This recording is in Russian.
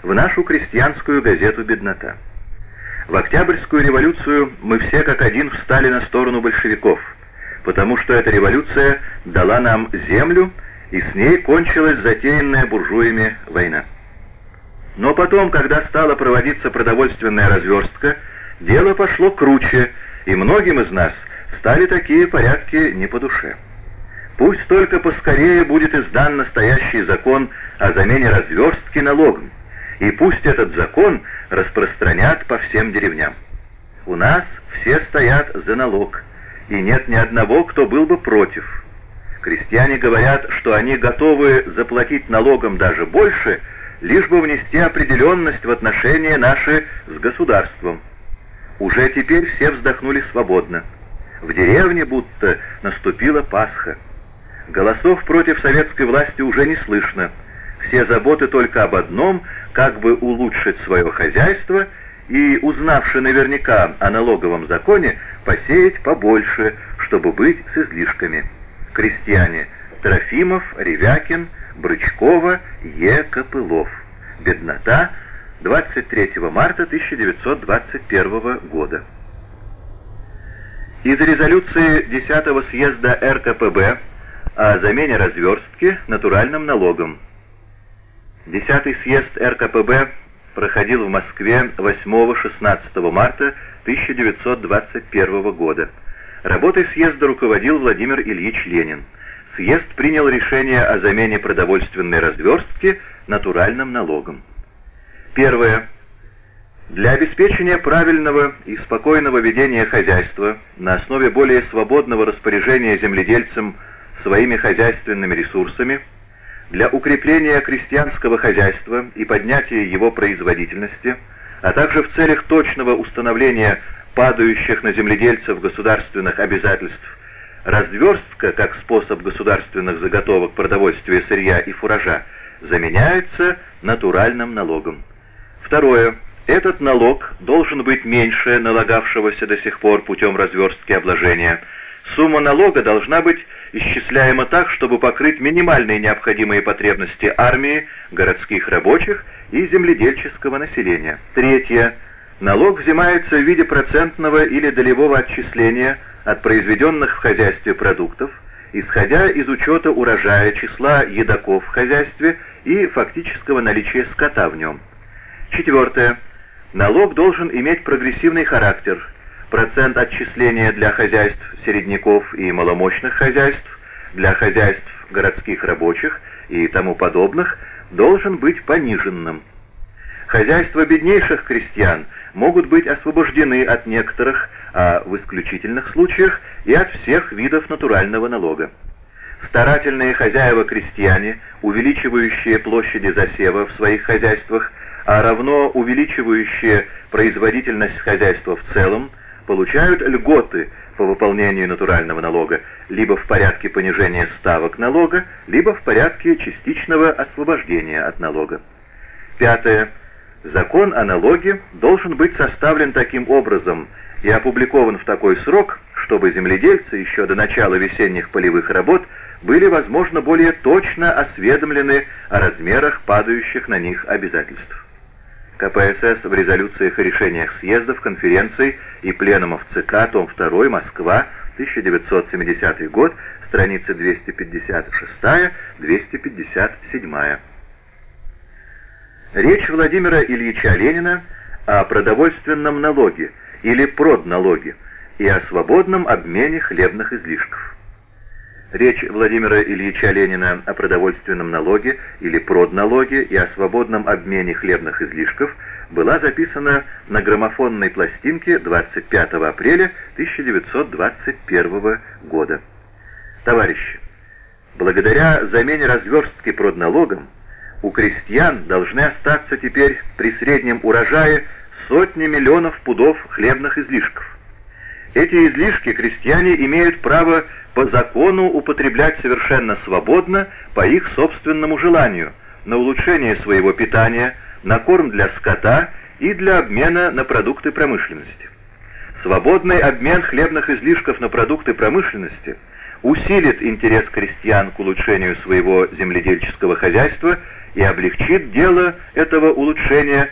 в нашу крестьянскую газету «Беднота». В Октябрьскую революцию мы все как один встали на сторону большевиков, потому что эта революция дала нам землю, и с ней кончилась затеянная буржуями война. Но потом, когда стала проводиться продовольственная разверстка, дело пошло круче, и многим из нас стали такие порядки не по душе. Пусть только поскорее будет издан настоящий закон о замене разверстки налогом, и пусть этот закон распространят по всем деревням. У нас все стоят за налог, и нет ни одного, кто был бы против. Крестьяне говорят, что они готовы заплатить налогом даже больше, лишь бы внести определенность в отношения наши с государством. Уже теперь все вздохнули свободно. В деревне будто наступила Пасха. Голосов против советской власти уже не слышно. Все заботы только об одном, как бы улучшить свое хозяйство и, узнавши наверняка о налоговом законе, посеять побольше, чтобы быть с излишками. Крестьяне: Трофимов, Ревякин, Брычкова, Е. Копылов. Беднота, 23 марта 1921 года. Из резолюции 10-го съезда РКПБ о замене разверстки натуральным налогом. 10-й съезд РКПБ проходил в Москве 8-16 марта 1921 года. Работой съезда руководил Владимир Ильич Ленин. Съезд принял решение о замене продовольственной разверстки натуральным налогом. Первое. Для обеспечения правильного и спокойного ведения хозяйства на основе более свободного распоряжения земледельцем своими хозяйственными ресурсами, для укрепления крестьянского хозяйства и поднятия его производительности, а также в целях точного установления падающих на земледельцев государственных обязательств, разверстка как способ государственных заготовок продовольствия, сырья и фуража заменяется натуральным налогом. Второе. Этот налог должен быть меньше налагавшегося до сих пор путем разверстки обложения. Сумма налога должна быть исчисляема так, чтобы покрыть минимальные необходимые потребности армии, городских рабочих и земледельческого населения. Третье. Налог взимается в виде процентного или долевого отчисления от произведенных в хозяйстве продуктов, исходя из учета урожая, числа едоков в хозяйстве и фактического наличия скота в нем. Четвертое. Налог должен иметь прогрессивный характер. Процент отчисления для хозяйств середняков и маломощных хозяйств, для хозяйств городских рабочих и тому подобных должен быть пониженным. Хозяйства беднейших крестьян могут быть освобождены от некоторых, а в исключительных случаях и от всех видов натурального налога. Старательные хозяева-крестьяне, увеличивающие площади засева в своих хозяйствах, а равно увеличивающие производительность хозяйства в целом, получают льготы по выполнению натурального налога либо в порядке понижения ставок налога, либо в порядке частичного освобождения от налога. Пятое. Закон о налоге должен быть составлен таким образом и опубликован в такой срок, чтобы земледельцы еще до начала весенних полевых работ были, возможно, более точно осведомлены о размерах падающих на них обязательств. КПСС в резолюциях и решениях съездов, конференций и пленумов ЦК, том 2, Москва, 1970 год, страницы 256-257. Речь Владимира Ильича Ленина о продовольственном налоге или продналоге и о свободном обмене хлебных излишков. Речь Владимира Ильича Ленина о продовольственном налоге или продналоге и о свободном обмене хлебных излишков была записана на граммофонной пластинке 25 апреля 1921 года. Товарищи, благодаря замене разверстки продналогом у крестьян должны остаться теперь при среднем урожае сотни миллионов пудов хлебных излишков. Эти излишки крестьяне имеют право по закону употреблять совершенно свободно, по их собственному желанию, на улучшение своего питания, на корм для скота и для обмена на продукты промышленности. Свободный обмен хлебных излишков на продукты промышленности усилит интерес крестьян к улучшению своего земледельческого хозяйства и облегчит дело этого улучшения